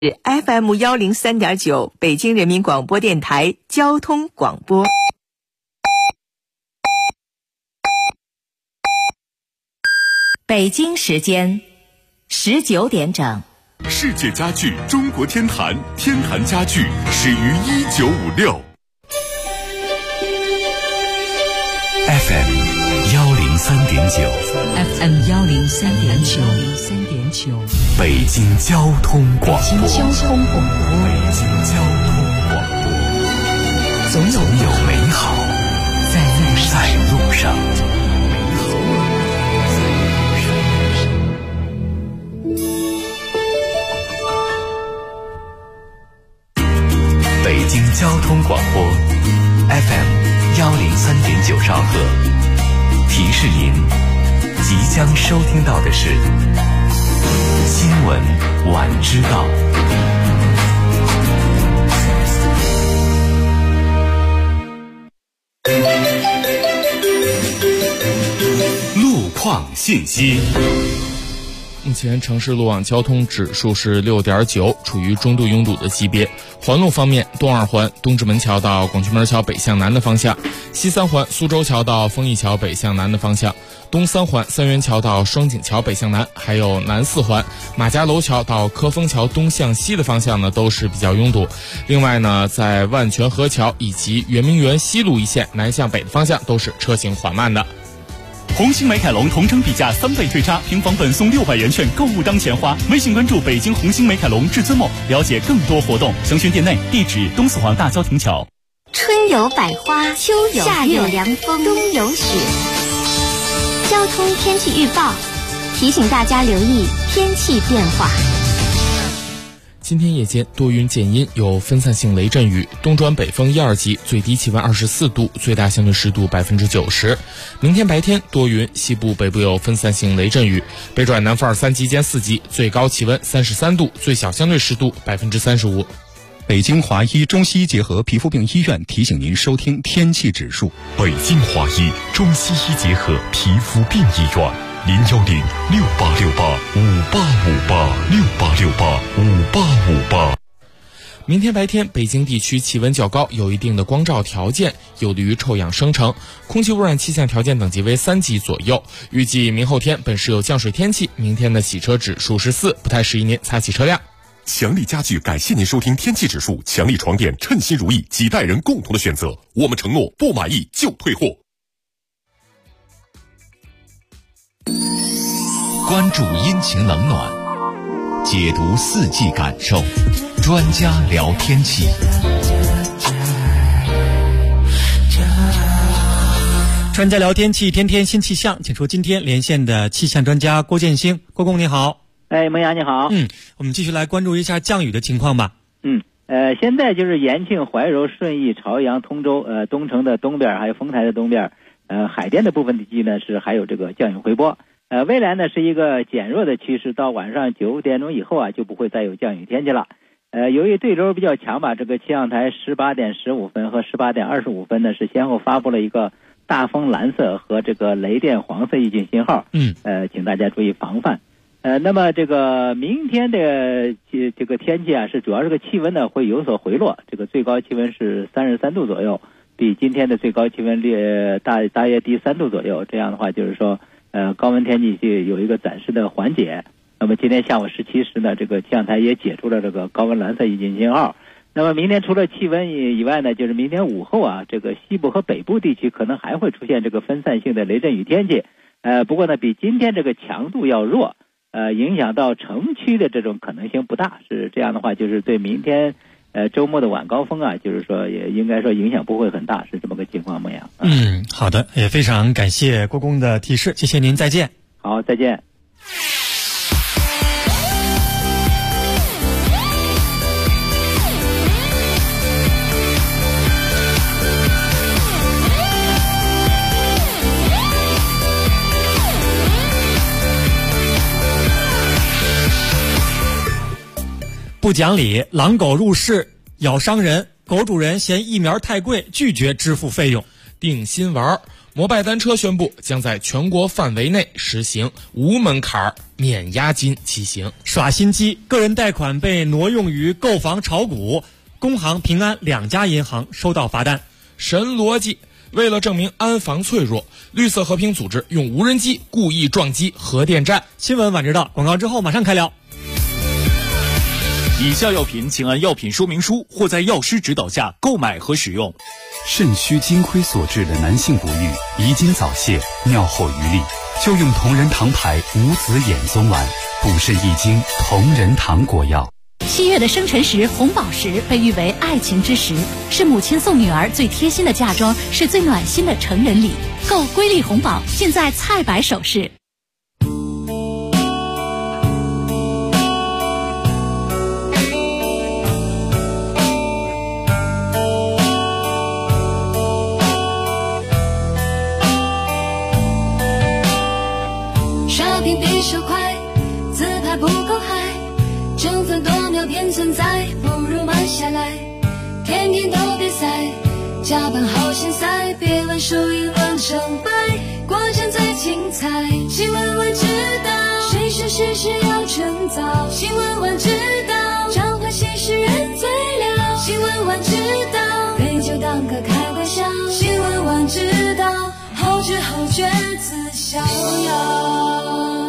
FM103.9 北京人民广播电台交通广播。北京时间19点整。 世界家具中国天坛，天坛家具始于1956。 FM103.9 北京交通广播。总有美好在路上。北京交通广播 FM103.9兆赫，提示您即将收听到的是新闻晚知道。路况信息。 目前城市路网交通指数是6.9，处于中度拥堵的级别。环路方面，东二环东直门桥到广渠门桥北向南的方向，西三环苏州桥到丰益桥北向南的方向，东三环三元桥到双井桥北向南，还有南四环马家楼桥到科丰桥东向西的方向呢，都是比较拥堵。另外呢，在万泉河桥以及圆明园西路一线南向北的方向都是车行缓慢的。 红星美凯龙同城比价3倍退差，平房本送600元券，购物当钱花。微信关注北京红星美凯龙至尊梦，了解更多活动。详询店内，地址东四环大郊亭桥。 春有百花，秋有夏有凉风，冬有雪。交通天气预报提醒大家留意天气变化。 今天夜间多云见阴，有分散性雷阵雨，东转北风1、2级，最低气温24度，最大相对湿度90%。明天白天多云，西部北部有分散性雷阵雨，北转南风2、3级见4级，最高气温33度，最小相对湿度35%。 北京华医中西医结合皮肤病医院提醒您收听天气指数。 北京华医中西医结合皮肤病医院，010-6868-5858，6868-5858。 明天白天北京地区气温较高，有一定的光照条件，有利于臭氧生成，空气污染气象条件等级为3级左右。预计明后天本市有降水天气，明天的洗车指数是4，不太适宜您擦洗车辆。 强力家具感谢您收听天气指数，强力床垫称心如意，几代人共同的选择，我们承诺不满意就退货。 关注阴晴冷暖，解读四季感受，专家聊天气。 专家聊天气，天天新气象，请出今天连线的气象专家郭建兴。郭工你好。 萌芽你好。 我们继续来关注一下降雨的情况吧。 现在就是延庆、怀柔、顺义、朝阳、通州、东城的东边，还有丰台的东边，海淀的部分地区呢是还有这个降雨回波。未来呢是一个减弱的趋势，到晚上9点钟以后啊就不会再有降雨天气了。由于对流比较强吧，这个气象台18点15分和18点25分呢是先后发布了一个大风蓝色和这个雷电黄色预警信号。请大家注意防范。那么这个明天的这个天气啊，是主要这个气温呢会有所回落，这个最高气温是33度左右，比今天的最高气温大约低3度左右。这样的话就是说高温天气就有一个暂时的缓解。那么今天下午17时呢，这个气象台也解除了这个高温蓝色预警信号。那么明天除了气温以外呢，就是明天午后啊，这个西部和北部地区可能还会出现这个分散性的雷阵雨天气。不过呢，比今天这个强度要弱。影响到城区的这种可能性不大，是这样的话，就是对明天周末的晚高峰啊，就是说也应该说影响不会很大，是这么个情况模样。 好的，也非常感谢郭工的提示，谢谢您，再见。 好，再见。 不讲理，狼狗入室咬伤人，狗主人嫌疫苗太贵，拒绝支付费用。 定心丸， 摩拜单车宣布将在全国范围内实行无门槛免押金骑行。 耍心机，个人贷款被挪用于购房炒股，工行、平安2家银行收到罚单。 神逻辑，为了证明安防脆弱，绿色和平组织用无人机故意撞击核电站。 新闻晚知道，广告之后马上开聊。 以下药品请按药品说明书或在药师指导下购买和使用。 肾虚精亏所致的男性不育、遗精早泄、尿后余力，就用同仁堂牌无籽眼松丸，补肾益精同仁堂果药。 7月的生辰时，红宝石被誉为爱情之时，是母亲送女儿最贴心的嫁妆，是最暖心的成人礼。购瑰丽红宝，现在菜百首饰。 刷屏比手快，自拍不够嗨，争分夺秒便存在，不如慢下来。天天都比赛，加班好现塞，别问输赢论成败，过程最精彩。新闻晚知道，谁说事事要趁早？新闻晚知道，召唤新时人最了。新闻晚知道，杯酒当歌开玩笑。新闻晚知道，后知后觉自逍遥。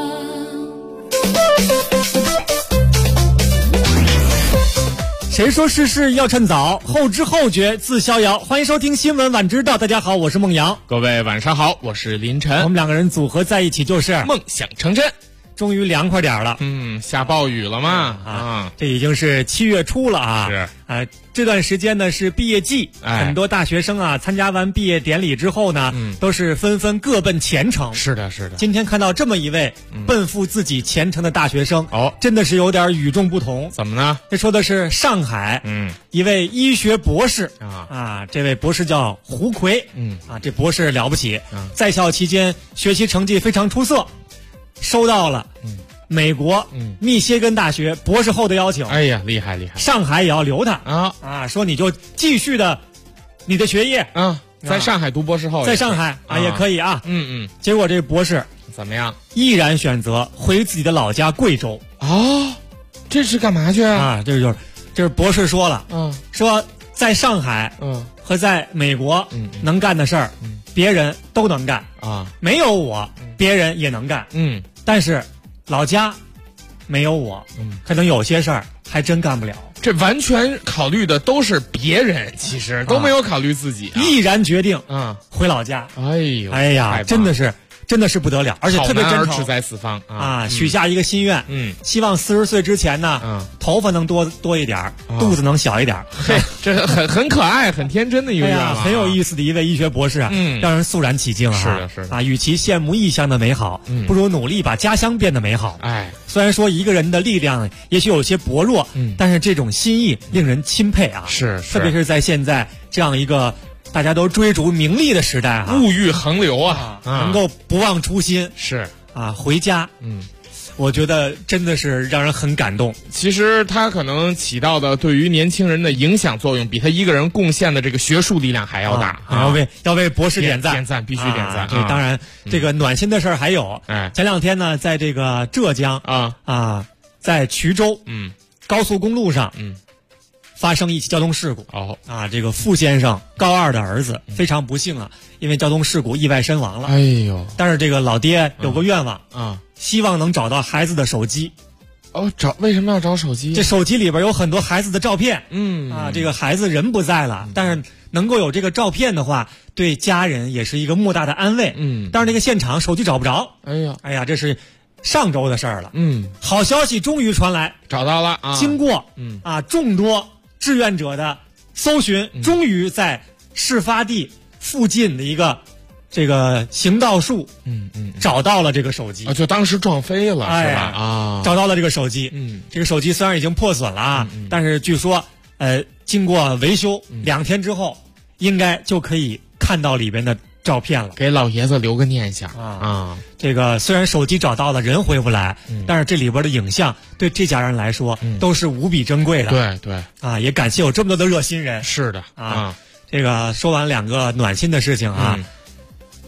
谁说事事要趁早？后知后觉自逍遥。欢迎收听新闻晚知道，大家好，我是孟阳。 各位晚上好，我是林晨。 我们2个人组合在一起就是梦想成真。 终于凉快点了， 下暴雨了嘛？ 这已经是7月初了啊。 是这段时间呢是毕业季，很多大学生啊参加完毕业典礼之后呢，都是纷纷各奔前程。 是的，是的。 今天看到这么一位奔赴自己前程的大学生，真的是有点与众不同。 怎么呢？ 这说的是上海，一位医学博士这位博士叫胡奎，这博士了不起，在校期间学习成绩非常出色。收到了美国密歇根大学博士后的邀请。 哎呀，厉害厉害！ 上海也要留他说你就继续的你的学业在上海读博士后， 在上海也可以啊。结果这博士怎么样？ 毅然选择回自己的老家贵州。 这是干嘛去啊？ 这是博士说了，说在上海和在美国能干的事儿，别人都能干没有我，别人也能干但是老家没有我可能有些事儿还真干不了。 这完全考虑的都是别人，其实都没有考虑自己毅然决定回老家。哎呀，真的是不得了，而且特别真诚， 志在四方许下一个心愿，希望40岁之前呢，头发能多一点，肚子能小一点。 这很可爱、很天真的一个愿望， 很有意思的一位医学博士让人肃然起敬是的与其羡慕异乡的美好，不如努力把家乡变得美好。虽然说一个人的力量也许有些薄弱，但是这种心意令人钦佩啊！特别是在现在这样一个大家都追逐名利的时代物欲横流能够不忘初心回家我觉得真的是让人很感动。 其实他可能起到的对于年轻人的影响作用，比他一个人贡献的这个学术力量还要大。 要为博士点赞， 必须点赞。 当然，这个暖心的事儿还有。前2天呢，在这个浙江在衢州高速公路上发生一起交通事故。这个傅先生高2的儿子非常不幸因为交通事故意外身亡了。 哎呦！ 但是这个老爹有个愿望希望能找到孩子的手机。 为什么要找手机？ 这手机里边有很多孩子的照片。这个孩子人不在了，但是能够有这个照片的话，对家人也是一个莫大的安慰。但是这个现场手机找不着。哎呀，这是上周的事儿了。好消息终于传来， 找到了经过众多志愿者的搜寻，终于在事发地附近的一个这个行道树找到了这个手机。 就当时撞飞了是吧？ 找到了这个手机。这个手机虽然已经破损了但是据说经过维修2天之后应该就可以看到里边的照片了， 给老爷子留个念想这个虽然手机找到了，人回不来但是这里边的影像对这家人来说都是无比珍贵的。 对也感谢有这么多的热心人。 是的这个说完2个暖心的事情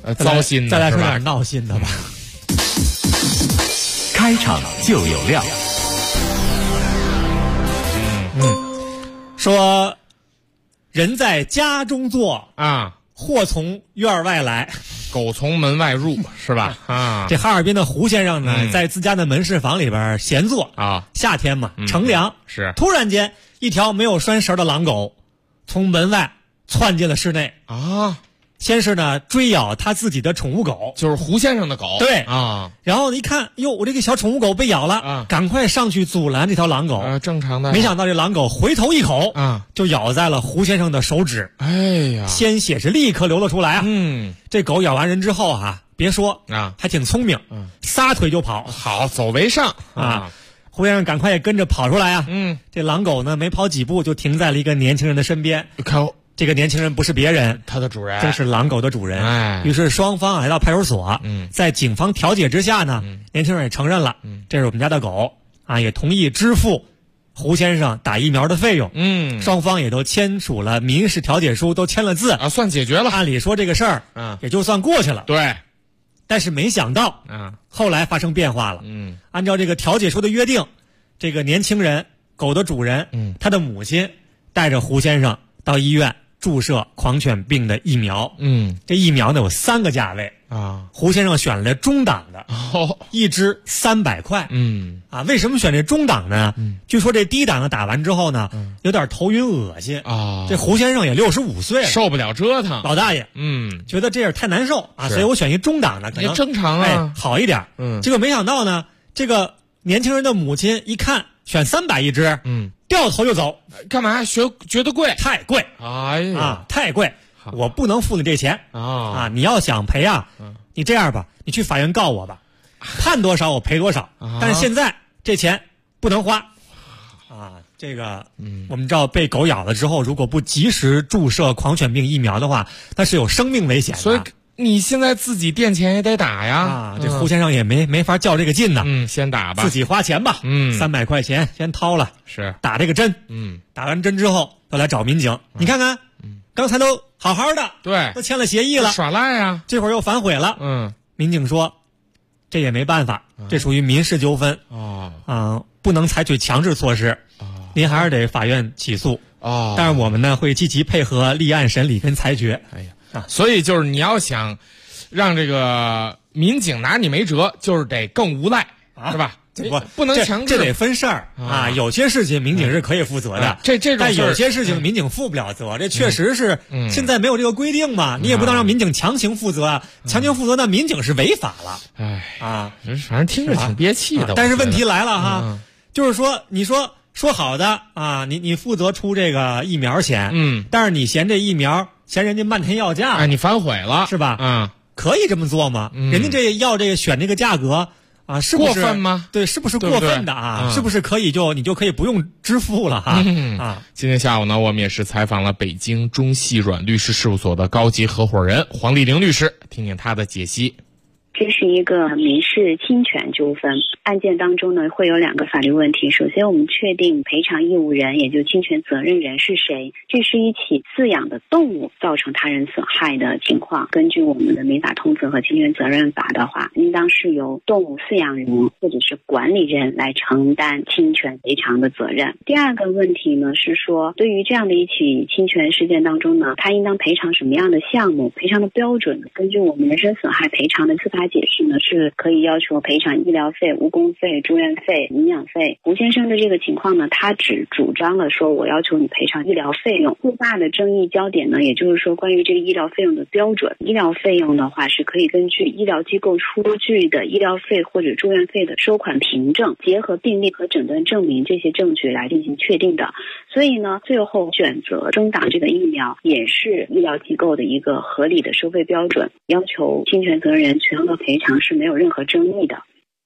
糟心的， 再来说点闹心的吧。 开场就有料。 说人在家中坐啊， 祸从院外来， 狗从门外入，是吧？啊， 这哈尔滨的胡先生呢，在自家的门市房里边闲坐啊， 夏天嘛，乘凉是。 突然间，一条没有拴绳的狼狗从门外窜进了室内啊。 先是呢追咬他自己的宠物狗， 就是胡先生的狗。 对啊， 然后一看，哟，我这个小宠物狗被咬了啊，赶快上去阻拦这条狼狗。 正常的。 没想到这狼狗回头一口啊， 就咬在了胡先生的手指。 哎呀， 鲜血是立刻流了出来啊。这狗咬完人之后啊，别说啊， 还挺聪明，撒腿就跑， 好走为上啊。 胡先生赶快也跟着跑出来啊。这狼狗呢没跑几步就停在了一个年轻人的身边。这个年轻人不是别人， 他的主人， 正是狼狗的主人。于是双方来到派出所，在警方调解之下呢，年轻人也承认了，这是我们家的狗啊，也同意支付胡先生打疫苗的费用。双方也都签署了民事调解书，都签了字啊，算解决了。 按理说这个事儿也就算过去了。 对， 但是没想到后来发生变化了。按照这个调解书的约定，这个年轻人狗的主人，他的母亲带着胡先生到医院注射狂犬病的疫苗。这疫苗呢有3个价位啊，胡先生选了中档的，一支300块。为什么选这中档呢？据说这低档的打完之后呢，有点头晕恶心啊。这胡先生也65岁了， 受不了折腾， 老大爷，觉得这样太难受啊，所以我选一中档的，可能也正常啊， 好一点。结果没想到呢，这个年轻人的母亲一看选300一支，掉头就走。 干嘛？觉得贵？ 太贵！ 哎呀， 太贵！我不能付你这钱啊！你要想赔啊，你这样吧，你去法院告我吧，判多少我赔多少。但是现在这钱不能花啊！这个，我们知道被狗咬了之后，如果不及时注射狂犬病疫苗的话，那是有生命危险的。 所以你现在自己垫钱也得打呀！ 啊，这胡先生也没法较这个劲呢。 先打吧， 自己花钱吧。300块钱先掏了， 是打这个针。打完针之后又来找民警，你看看，刚才都好好的， 对， 都签了协议了， 耍赖呀， 这会儿又反悔了。民警说，这也没办法，这属于民事纠纷不能采取强制措施，您还是得法院起诉但是我们呢会积极配合立案审理跟裁决。 哎呀。所以就是你要想让这个民警拿你没辙，就是得更无赖，是吧？不能强制， 这得分事儿啊。有些事情民警是可以负责的，但有些事情民警负不了责。这确实是现在没有这个规定嘛，你也不能让民警强行负责啊。强行负责那民警是违法了。 反正听着挺憋气的。 但是问题来了哈，就是说你说好的啊，你负责出这个疫苗钱，但是你嫌这疫苗嫌人家漫天要价， 你反悔了是吧？可以这么做吗？人家这要这个选这个价格啊，是不是过分吗？ 对，是不是过分的啊？是不是可以你就可以不用支付了哈？ 今天下午呢，我们也是采访了北京中细软律师事务所的高级合伙人黄丽玲律师，听听他的解析。 这是一个民事侵权纠纷案件当中呢，会有2个法律问题。首先，我们确定赔偿义务人，也就侵权责任人是谁。这是一起饲养的动物造成他人损害的情况。根据我们的民法通则和侵权责任法的话，应当是由动物饲养人或者是管理人来承担侵权赔偿的责任。第2个问题呢，是说对于这样的一起侵权事件当中呢，他应当赔偿什么样的项目，赔偿的标准。根据我们人身损害赔偿的司法解释呢，是可以要求赔偿医疗费、误工费、住院费、营养费。胡先生的这个情况呢，他只主张了说我要求你赔偿医疗费用。最大的争议焦点呢，也就是说关于这个医疗费用的标准。医疗费用的话，是可以根据医疗机构出具的医疗费或者住院费的收款凭证，结合病历和诊断证明这些证据来进行确定的。所以呢，最后选择中档这个疫苗也是医疗机构的一个合理的收费标准，要求侵权责任人全额赔偿是没有任何争议的。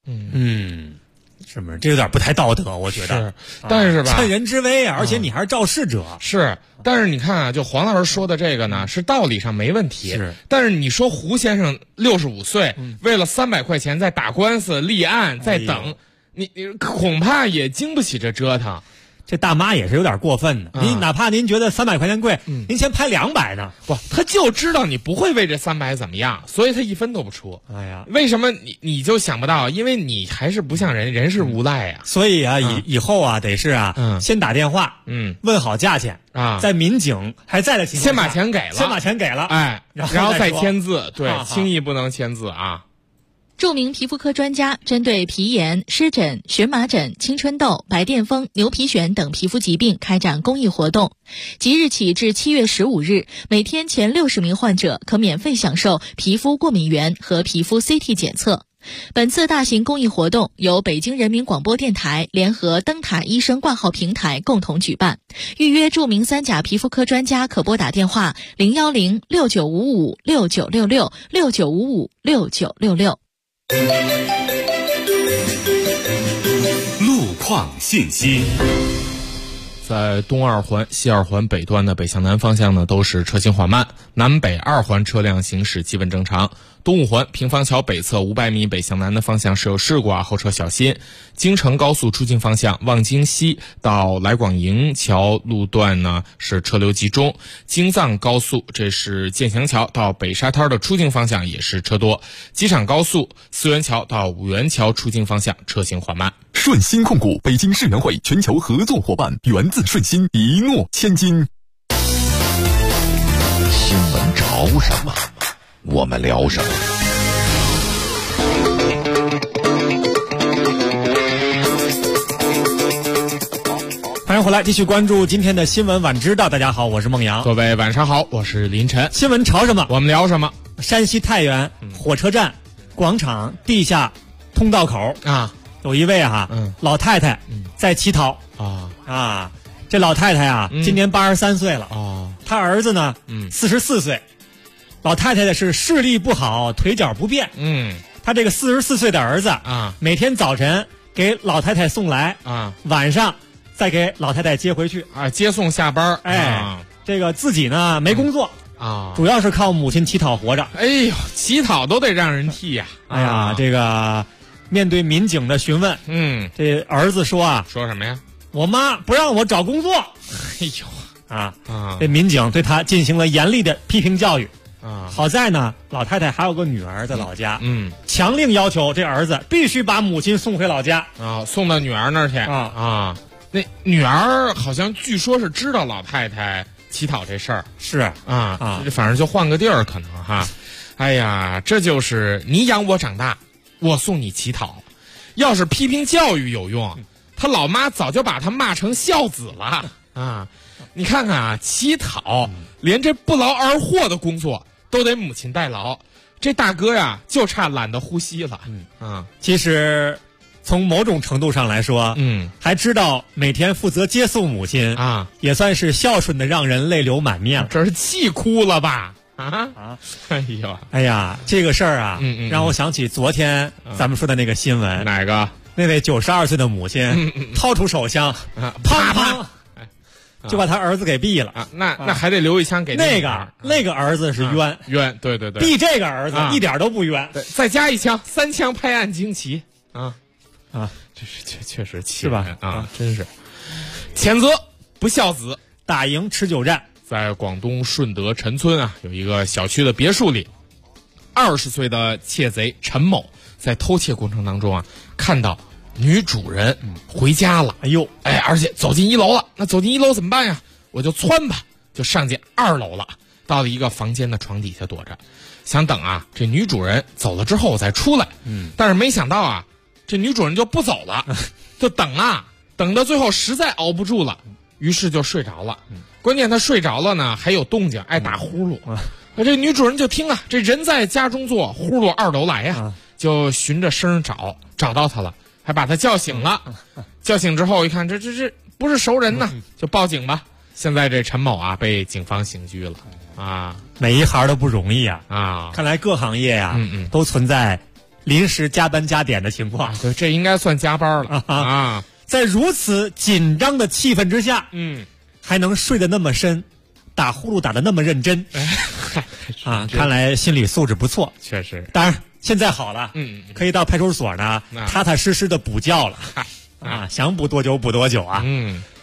是不是这有点不太道德？我觉得， 但是吧， 趁人之危啊，而且你还是肇事者。 是，但是你看啊，就黄老师说的这个呢，是道理上没问题。但是你说胡先生65岁，为了300块钱在打官司、立案、在等，你恐怕也经不起这折腾。 这大妈也是有点过分的。您哪怕您觉得300块钱贵，您先拍200呢？ 不，他就知道你不会为这300怎么样，所以他1分都不出。 哎呀， 为什么你就想不到？因为你还是不像人是无赖呀。 所以啊，以后啊，得是啊，先打电话，问好价钱啊， 在民警还在的情况下，先把钱给了， 哎，然后再签字，对，轻易不能签字啊。 著名皮肤科专家针对皮炎、湿疹、荨麻疹、青春痘、白癜风、牛皮癣等皮肤疾病开展公益活动。即日起至7月15日，每天前60名患者可免费享受皮肤过敏原和皮肤 CT 检测。本次大型公益活动由北京人民广播电台联合灯塔医生挂号平台共同举办。预约著名3甲皮肤科专家可拨打电话01069556966 69556966。 路况信息。 在东二环、西二环北端的北向南方向呢，都是车行缓慢；南北二环车辆行驶基本正常。东五环平房桥北侧500米北向南的方向是有事故啊，后车小心。京承高速出京方向望京西到来广营桥路段呢是车流集中。京藏高速这是建祥桥到北沙滩的出京方向也是车多。机场高速四元桥到五元桥出京方向车行缓慢。 顺鑫控股北京世园会全球合作伙伴，源自顺鑫，一诺千金。 新闻潮什么，我们聊什么。 欢迎回来，继续关注今天的新闻晚知道。大家好，我是孟阳。 各位晚上好，我是林晨。 新闻潮什么， 我们聊什么。 山西太原火车站广场地下通道口啊，有一位老太太在乞讨啊。这老太太啊，今年83岁了啊，她儿子呢44岁。老太太的是视力不好，腿脚不便。她这个44岁的儿子啊，每天早晨给老太太送来啊，晚上再给老太太接回去啊，接送下班。 这个自己呢没工作啊，主要是靠母亲乞讨活着。 哎呦，乞讨都得让人替呀！ 哎呀，这个面对民警的询问，这儿子说啊， 说什么呀？ 我妈不让我找工作。 哎呦这民警对他进行了严厉的批评教育啊。好在呢，老太太还有个女儿在老家，强令要求这儿子必须把母亲送回老家啊，送到女儿那儿去啊。那女儿好像据说是知道老太太乞讨这事儿， 是反正就换个地儿可能哈。哎呀，这就是你养我长大，我送你乞讨。要是批评教育有用，他老妈早就把他骂成孝子了啊！你看看啊，乞讨连这不劳而获的工作都得母亲代劳，这大哥呀就差懒得呼吸了。 其实从某种程度上来说，还知道每天负责接送母亲啊，也算是孝顺的让人泪流满面了。 这是气哭了吧？哎呀， 这个事儿啊，让我想起昨天咱们说的那个新闻。 哪个？ 那位92岁的母亲掏出手枪，啪啪，就把他儿子给毙了啊！那还得留一枪给那个儿子是冤， 对， 毙这个儿子一点都不冤， 再加一枪，3枪拍案惊奇啊！这是确实气人是吧？ 啊，真是谴责不孝子。 打赢持久战。 在广东顺德陈村啊，有一个小区的别墅里，20岁的窃贼陈某在偷窃过程当中啊，看到女主人回家了，而且走进1楼了。那走进1楼怎么办呀？我就窜吧，就上进2楼了，到了一个房间的床底下躲着，想等啊这女主人走了之后我再出来。但是没想到啊，这女主人就不走了，就等到最后实在熬不住了，于是就睡着了。关键她睡着了呢，还有动静，爱打呼噜。这女主人就听啊，这人在家中坐，呼噜2楼来呀，就循着声找到她了，还把她叫醒了。叫醒之后一看，这不是熟人呢，就报警吧。现在这陈某啊被警方刑拘了啊。 每一行都不容易啊！看来各行业呀，都存在临时加班加点的情况。 对，这应该算加班了啊！ 在如此紧张的气氛之下，还能睡得那么深，打呼噜打得那么认真，看来心理素质不错。 确实， 当然现在好了，可以到派出所呢，踏踏实实的补觉了。想补多久补多久啊！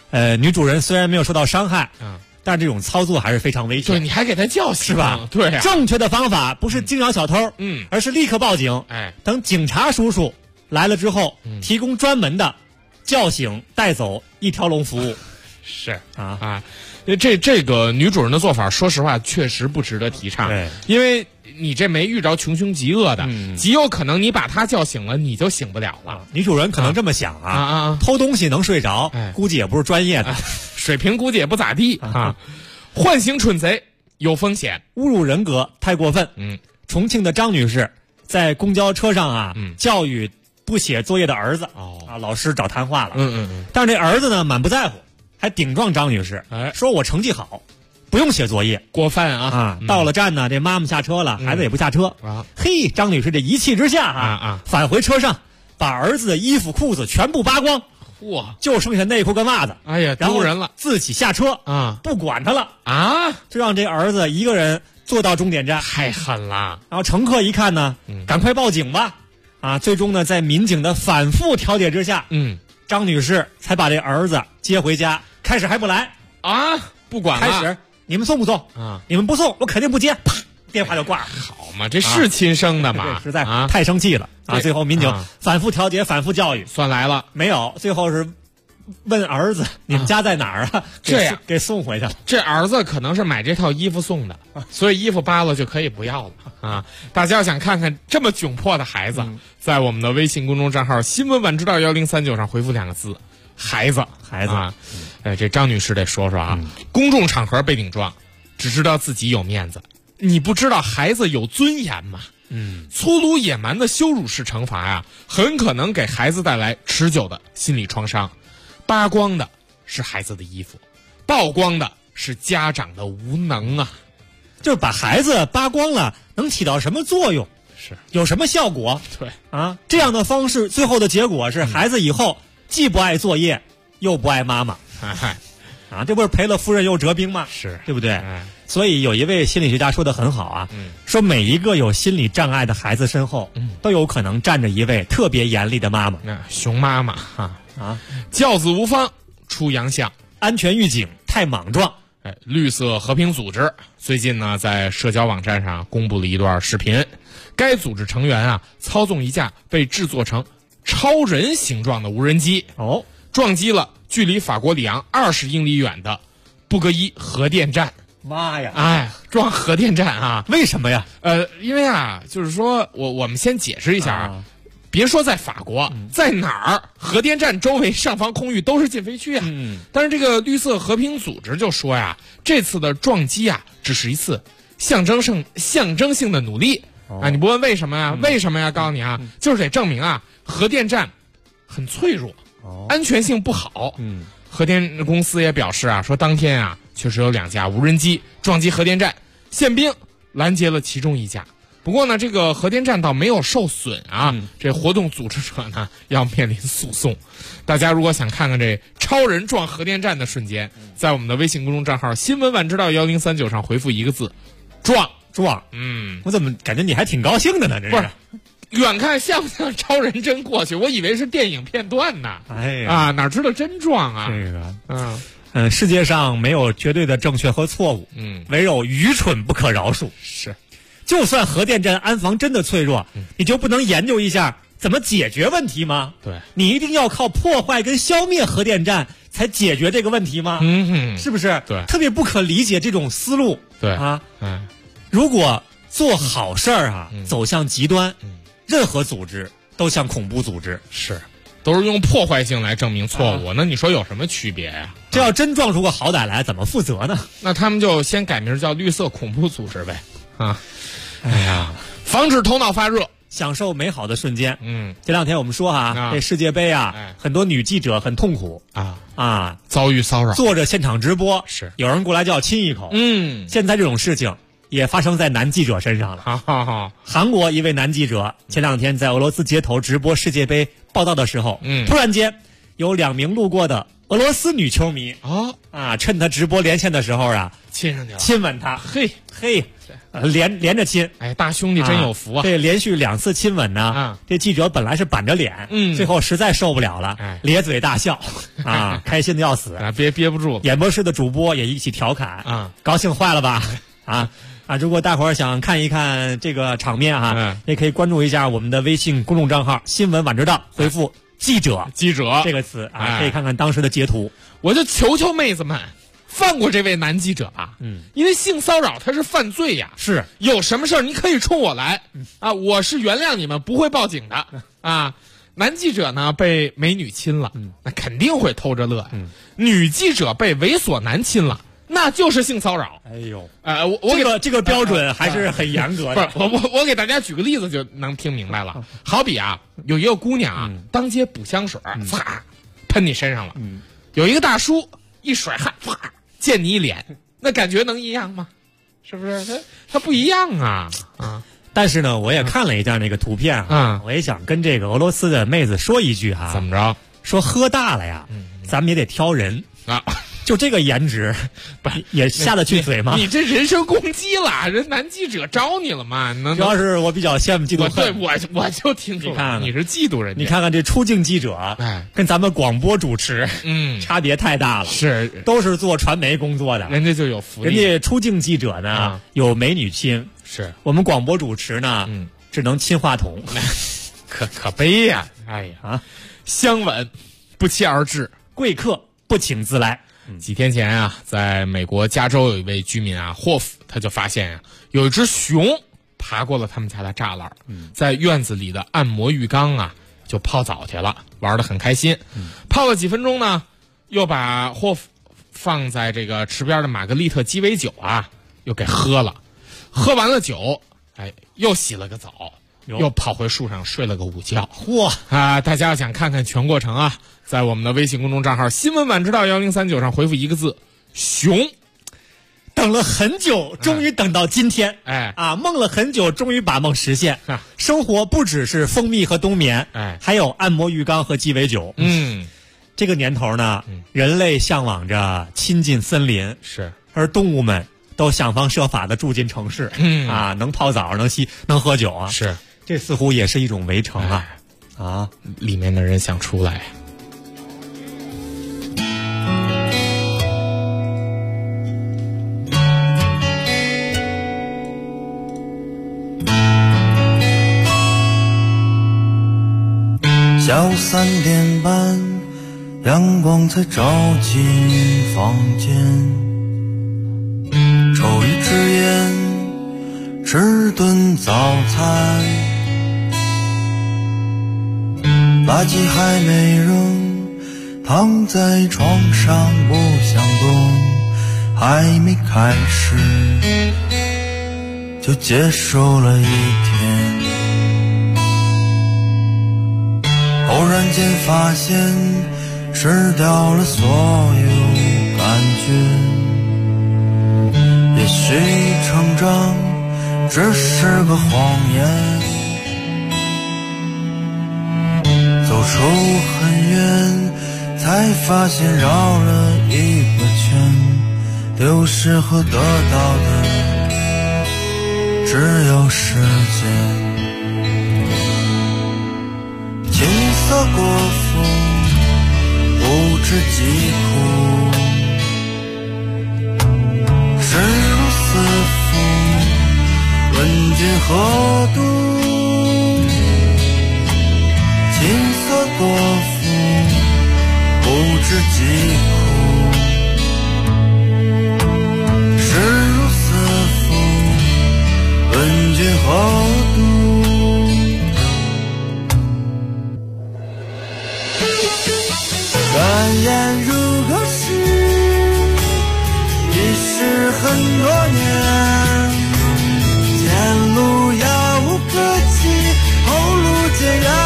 女主人虽然没有受到伤害，但这种操作还是非常危险。 对，你还给他叫醒是吧？ 对啊， 正确的方法不是惊扰小偷，而是立刻报警。等警察叔叔来了之后，提供专门的叫醒带走一条龙服务。 是这个女主人的做法，说实话确实不值得提倡。 对， 因为你这没遇着穷凶极恶的，极有可能你把他叫醒了，你就醒不了了。 女主人可能这么想偷东西能睡着，估计也不是专业的， 水平估计也不咋地唤醒蠢贼有风险， 侮辱人格太过分。重庆的张女士在公交车上教育不写作业的儿子，老师找谈话了。但是这儿子呢满不在乎，还顶撞张女士，说我成绩好，不用写作业， 过分啊！ 到了站呢，这妈妈下车了，孩子也不下车嘿，张女士这一气之下返回车上，把儿子的衣服裤子全部扒光， 哇， 就剩下内裤跟袜子。 哎呀，丢人了！ 自己下车不管他了就让这儿子一个人坐到终点站， 太狠了。 然后乘客一看呢，赶快报警吧！最终呢，在民警的反复调解之下，张女士才把这儿子接回家。开始还不来不管了。 开始你们送不送你们不送，我肯定不接。啪，电话就挂了。 好嘛，这是亲生的嘛？ 实在太生气了最后民警反复调解，反复教育， 算来了没有？最后是问儿子你们家在哪儿这样给送回去了。 这儿子可能是买这套衣服送的，所以衣服扒了就可以不要了大家要想看看这么窘迫的孩子，在我们的微信公众账号新闻晚知道1039上回复2个字孩子这张女士得说说公众场合被顶撞，只知道自己有面子，你不知道孩子有尊严吗？粗鲁野蛮的羞辱式惩罚很可能给孩子带来持久的心理创伤。扒光的是孩子的衣服，曝光的是家长的无能就是把孩子扒光了能起到什么作用？ 是有什么效果？ 对这样的方式最后的结果是孩子以后既不爱作业又不爱妈妈这不是赔了夫人又折兵吗？ 是对不对？所以有一位心理学家说得很好说每一个有心理障碍的孩子身后都有可能站着一位特别严厉的妈妈熊妈妈教子无方出洋相， 安全预警太莽撞。 绿色和平组织最近呢在社交网站上公布了一段视频，该组织成员操纵一架被制作成超人形状的无人机撞击了距离法国里昂20英里远的布格伊核电站。 妈呀！ 撞核电站为什么呀？ 因为就是说我们先解释一下别说在法国，在哪儿核电站周围上方空域都是禁飞区但是这个绿色和平组织就说这次的撞击只是一次象征性的努力你不问为什么呀？为什么呀？告诉你就是得证明核电站很脆弱安全性不好核电公司也表示说当天确实有2架无人机撞击核电站，宪兵拦截了其中1架。不过呢，这个核电站倒没有受损这活动组织者呢要面临诉讼。大家如果想看看这超人撞核电站的瞬间，在我们的微信公众账号新闻晚知道1039上回复1个字撞。 我怎么感觉你还挺高兴的呢？这不是远看像不像超人真过去，我以为是电影片段呢。哪知道真撞这个世界上没有绝对的正确和错误唯有愚蠢不可饶恕。 是就算核电站安防真的脆弱你就不能研究一下怎么解决问题吗？ 对， 你一定要靠破坏跟消灭核电站才解决这个问题吗？是不是？ 对， 特别不可理解这种思路。 对如果做好事儿走向极端任何组织都像恐怖组织， 都是用破坏性来证明错误那你说有什么区别呀？ 这要真撞出个好歹来怎么负责呢？ 那他们就先改名叫绿色恐怖组织呗防止头脑发热， 享受美好的瞬间。这2天我们说这世界杯很多女记者很痛苦遭遇骚扰， 做着现场直播有人过来就要亲一口。现在这种事情也发生在男记者身上了。韩国一位男记者前2天在俄罗斯街头直播世界杯报道的时候突然间有2名路过的俄罗斯女球迷趁他直播连线的时候啊， 亲上去了， 亲吻他，嘿，连着亲， 哎，大兄弟真有福啊！ 这连续2次亲吻呢，这记者本来是板着脸，最后实在受不了了，咧嘴大笑，开心的要死， 憋不住。 演播室的主播也一起调侃，高兴坏了吧？如果大伙儿想看一看这个场面也可以关注一下我们的微信公众账号“新闻晚知道”，回复“记者”这个词可以看看当时的截图。 我就求求妹子们，放过这位男记者吧，因为性骚扰他是犯罪呀。 是， 有什么事儿你可以冲我来我是原谅你们，不会报警的男记者呢被美女亲了，那肯定会偷着乐呀。女记者被猥琐男亲了，那就是性骚扰。 哎呦，这个标准还是很严格的。 不是，我给大家举个例子就能听明白了。好比有一个姑娘当街补香水，喷你身上了，有一个大叔一甩汗，溅你一脸，那感觉能一样吗？是不是？它不一样啊！ 但是呢，我也看了一下那个图片我也想跟这个俄罗斯的妹子说一句怎么着？ 说喝大了呀，咱们也得挑人就这个颜值，也下得去嘴吗？ 你这人身攻击了，人男记者招你了吗？ 主要是我比较羡慕嫉妒恨。 对，我就听出来，你是嫉妒人家。 你看看这出镜记者，跟咱们广播主持，差别太大了。 是， 都是做传媒工作的， 人家就有福利。 人家出镜记者呢，有美女亲， 是我们广播主持呢，只能亲话筒， 可悲呀！哎呀，相吻不期而至， 贵客不请自来。 几天前在美国加州有一位居民霍夫，他就发现有一只熊爬过了他们家的栅栏，在院子里的按摩浴缸就泡澡去了，玩得很开心。泡了几分钟呢，又把霍夫放在这个池边的玛格丽特鸡尾酒又给喝了，喝完了酒，又洗了个澡，又跑回树上睡了个午觉。大家要想看看全过程在我们的微信公众账号新闻晚知道1039上回复一个字熊。 等了很久，终于等到今天，梦了很久，终于把梦实现。生活不只是蜂蜜和冬眠，还有按摩浴缸和鸡尾酒。这个年头呢，人类向往着亲近森林， 是， 而动物们都想方设法的住进城市，能泡澡，能喝酒是， 这似乎也是一种围城里面的人想出来。 下午3点半，阳光才照进房间，抽一支烟，吃顿早餐，垃圾还没扔，躺在床上不想动，还没开始就结束了一天。偶然间发现失掉了所有感觉，也许成长只是个谎言，走出很远才发现绕了一个圈，丢失和得到的只有时间。青色过锋，不知疾苦，势如四风，问君何度？青色过锋，不知疾苦，势如四风，问君何度？转眼如隔世，已是很多年，前路遥无可期，后路艰远，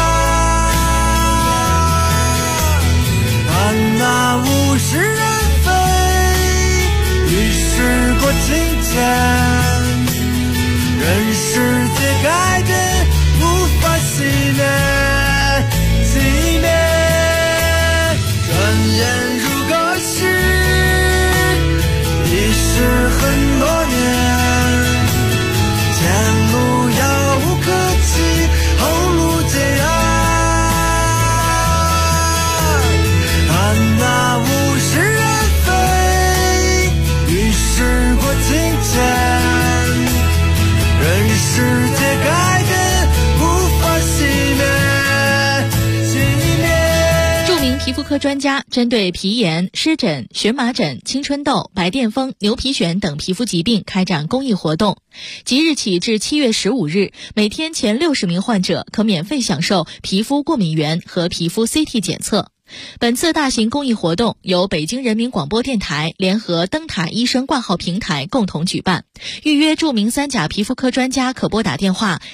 看那物是人非，已时过境迁，人世皆改变，无法熄灭，转眼如今天，任世界改变，无法熄灭。 著名皮肤科专家针对皮炎、湿疹、荨麻疹、青春痘、白癜风、牛皮癣等皮肤疾病开展公益活动。即日起至7月15日，每天前60名患者可免费享受皮肤过敏原和皮肤 CT 检测。本次大型公益活动由北京人民广播电台联合灯塔医生挂号平台共同举办。预约著名3甲皮肤科专家可拨打电话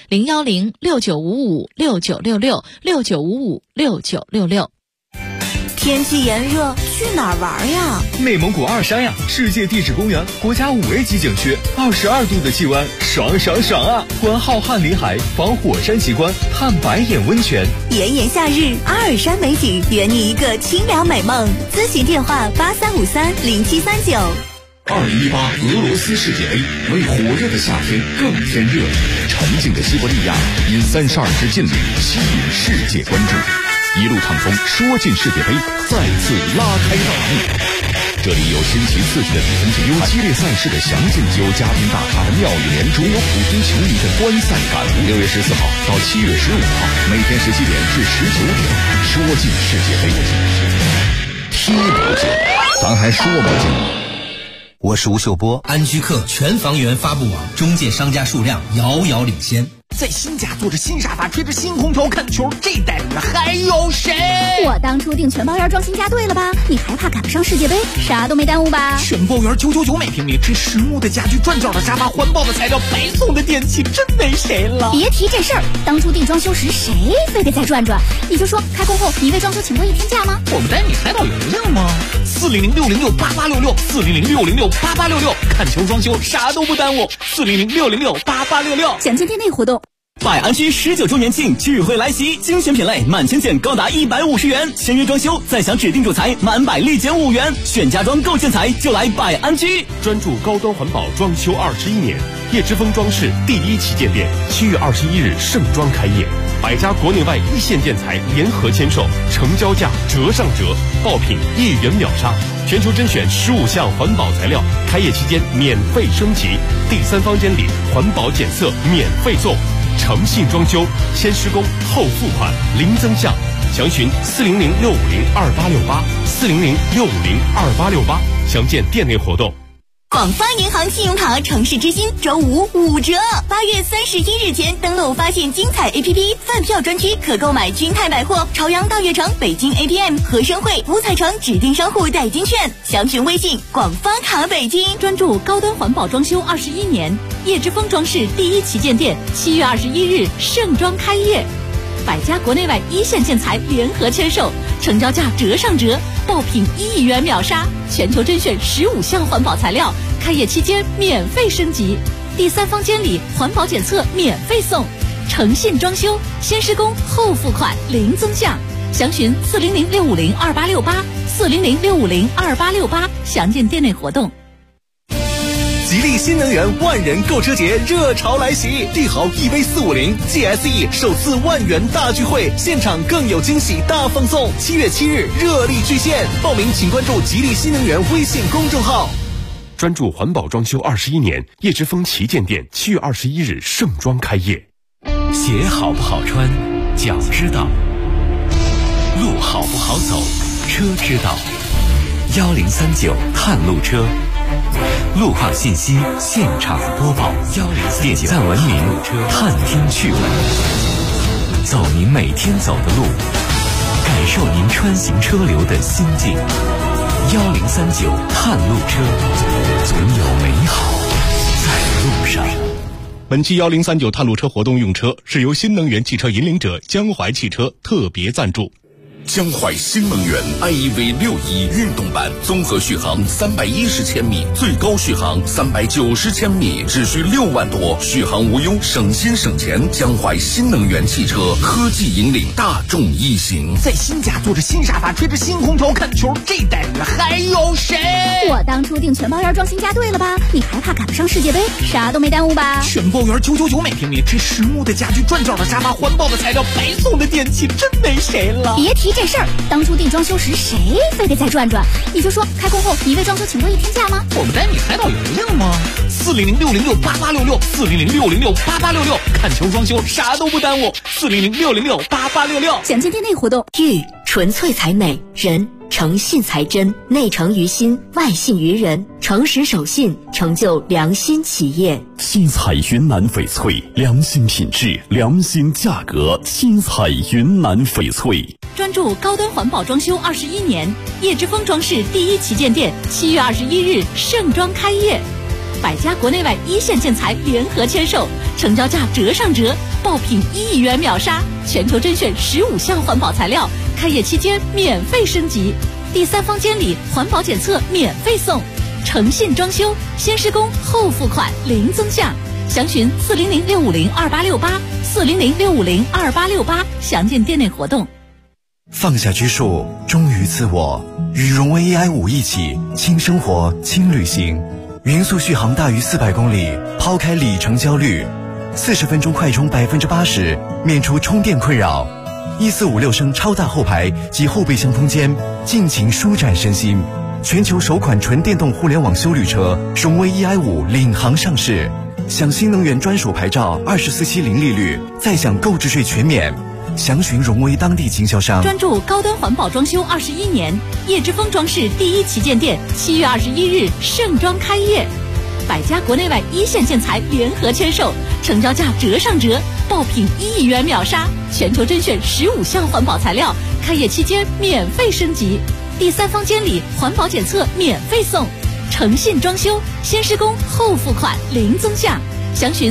010-6955-6966 天气炎热，去哪儿玩呀？ 内蒙古二山呀，世界地质公园，国家5A级景区，22度的气温，爽爽爽啊！观浩瀚林海，访火山奇观，探白眼温泉。 炎炎夏日，阿尔山美景，圆你一个清凉美梦。咨询电话83530739。 2018俄罗斯世界杯为火热的夏天更添热。沉静的西伯利亚因32支劲旅吸引世界关注。一路畅通，说进世界杯，再次拉开大幕。这里有新奇刺激的比分竞，有激烈赛事的详尽，有嘉宾大咖的妙语连珠，有普通球迷的观赛感悟。6月14号到7月15号，每天17点至19点，说进世界杯，踢不进，咱还说不进。 我是吴秀波，安居客全房源发布网中介商家数量遥遥领先。 在新家坐着新沙发，吹着新空调看球，这待遇还有谁？ 我当初订全包园装新家对了吧？你还怕赶不上世界杯？啥都没耽误吧？ 全包园999每平米，这实木的家具、转角的沙发、环保的材料、白送的电器，真没谁了。 别提这事儿，当初订装修时谁非得再转转？你就说开工后你为装修请过1天假吗？ 我们带你海岛游游吗？400-606-8866，400-606-8866，看球装修啥都不耽误。400-606-8866， 详见店内活动。 百安居19周年庆聚会来袭，精选品类满千件高达150元，签约装修再享指定主材满百立减5元，选家装购建材就来百安居。 专注高端环保装修21年，叶之峰装饰第1旗舰店7月21日盛装开业，100家国内外一线建材联合签售，成交价折上折，爆品1元秒杀，全球甄选15项环保材料，开业期间免费升级，第3方监理环保检测免费送。诚信装修，先施工后付款，零增项，详询400-650-2868，400-650-2868，详见店内活动。 广发银行信用卡城市之星周5 5折，8月31日前登录发现精彩 APP 饭票专区，可购买君泰百货、朝阳大悦城、北京 APM、和生汇、五彩城指定商户代金券，详询微信广发卡北京。 专注高端环保装修21年，叶之峰装饰第1旗舰店7月21日盛装开业，100家国内外一线建材联合签售，成交价折上折，爆品1元秒杀，全球甄选15项环保材料，开业期间免费升级，第3方监理环保检测免费送，诚信装修，先施工后付款，零增项，详询400-650-2868，400-650-2868，详见店内活动。 吉利新能源万人购车节热潮来袭，帝豪 EV450 GSE 首次万元大聚会，现场更有惊喜大放送。7月7日热力巨献，报名请关注吉利新能源微信公众号。 专注环保装修21年，叶之峰旗舰店7月21日盛装开业。 鞋好不好穿，脚知道；路好不好走，车知道。1039探路车，路况信息现场播报。点赞文明，探听趣闻，走您每天走的路，感受您穿行车流的心境。1039探路车，总有美好在路上。 本期1039探路车活动用车是由新能源汽车引领者江淮汽车特别赞助。 江淮新能源 iEV61运动版，综合续航310千米，最高续航390千米，只需6万多，续航无忧，省心省钱。江淮新能源汽车，科技引领大众一行。 在新家坐着新沙发，吹着新空调看球，这待遇还有谁？ 我当初订全包园装新家对了吧？你还怕赶不上世界杯？啥都没耽误吧？ 全包园999每平米，这实木的家具、转角的沙发、环保的材料、白送的电器，真没谁了。 别提这事儿，当初订装修时谁非得再转转？你就说开工后1位装修请多1天假吗？ 我们带你开导流量吗？400-606-8866，400-606-8866，看球装修啥都不耽误，400-606-8866。 详见店内活动。 玉纯粹才美，人诚信才真，内诚于心，外信于人，诚实守信，成就良心企业。 七彩云南翡翠，良心品质，良心价格。七彩云南翡翠， 专注高端环保装修21年，叶之峰装饰第1旗舰店7月21日盛装开业，100家国内外一线建材联合签售，成交价折上折，爆品1亿元秒杀，全球甄选15项环保材料，开业期间免费升级，第3方监理环保检测免费送，诚信装修，先施工后付款零增项，详询400-650-2868，400-650-2868，详见店内活动。 放下拘束，忠于自我，与荣威 EI5一起轻生活轻旅行，匀速续航大于400公里，抛开里程焦虑，40分钟快充80%，免除充电困扰，1456升超大后排及后备箱空间，尽情舒展身心。全球首款纯电动互联网休旅车荣威 EI5领航上市，享新能源专属牌照，24期零利率，再享购置税全免。详询荣威当地经销商。 专注高端环保装修21年，叶之峰装饰第1旗舰店7月21日盛装开业，100家国内外一线建材联合签售，成交价折上折，爆品1亿元秒杀，全球甄选15项环保材料，开业期间免费升级，第3方监理环保检测免费送，诚信装修，先施工后付款零增项，详询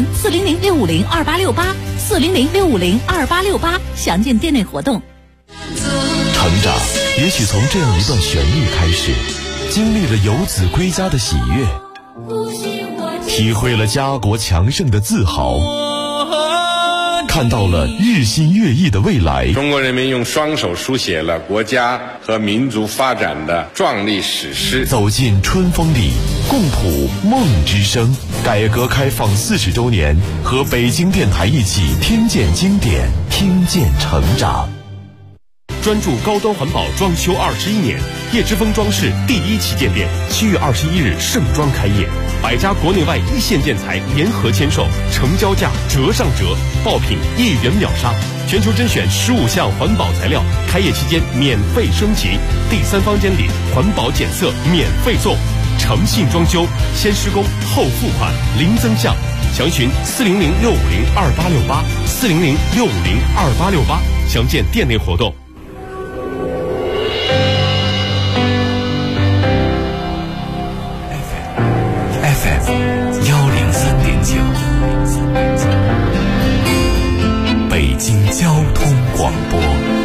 400-650-2868，400-650-2868，详见店内活动。 成长也许从这样一段旋律开始，经历了游子归家的喜悦，体会了家国强盛的自豪，看到了日新月异的未来。 中国人民用双手书写了国家和民族发展的壮丽史诗。 走进春风里，共谱梦之声。改革开放40周年，和北京电台一起听见经典，听见成长。 专注高端环保装修21年，叶之峰装饰第1旗舰店7月21日盛装开业，100家国内外一线建材联合签售，成交价折上折，爆品1亿元秒杀，全球甄选15项环保材料，开业期间免费升级，第3方监理环保检测免费送，诚信装修，先施工后付款零增项，详询400-650-2868，400-650-2868，详见店内活动。 FM 103.9，北京交通广播，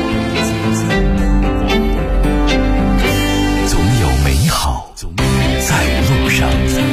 总有美好在路上。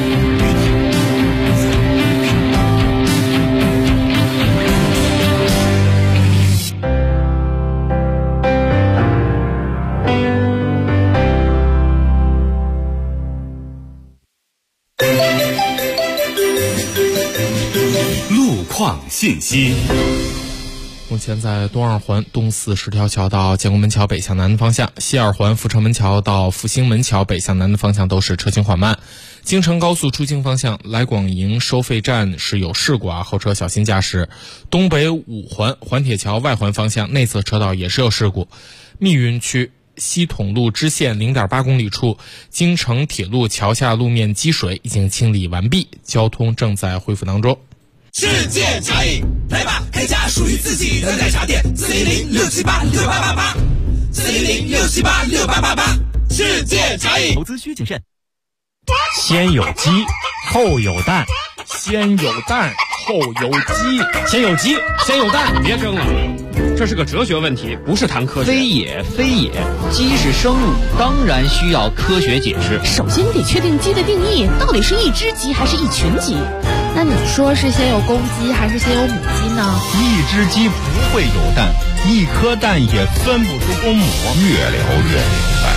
信息。 目前在东二环东四10条桥到建国门桥北向南的方向，西二环阜成门桥到复兴门桥北向南的方向都是车行缓慢。京承高速出京方向来广营收费站是有事故后车小心驾驶。东北五环环铁桥外环方向内侧车道也是有事故。密云区西统路支线0.8公里处，京承铁路桥下路面积水已经清理完毕，交通正在恢复当中。 世界茶饮，来吧，开家属于自己的奶茶店，400-678-6888，400-678-6888，世界茶饮。 投资需谨慎。先有鸡，后有蛋， 先有蛋，后有鸡， 先有鸡，先有蛋。 别争了，这是个哲学问题，不是谈科学。 非也，非也，鸡是生物，当然需要科学解释。 首先你得确定鸡的定义，到底是一只鸡还是一群鸡？ 那你说是先有公鸡还是先有母鸡呢？ 一只鸡不会有蛋，一颗蛋也分不出公母。 越聊越明白。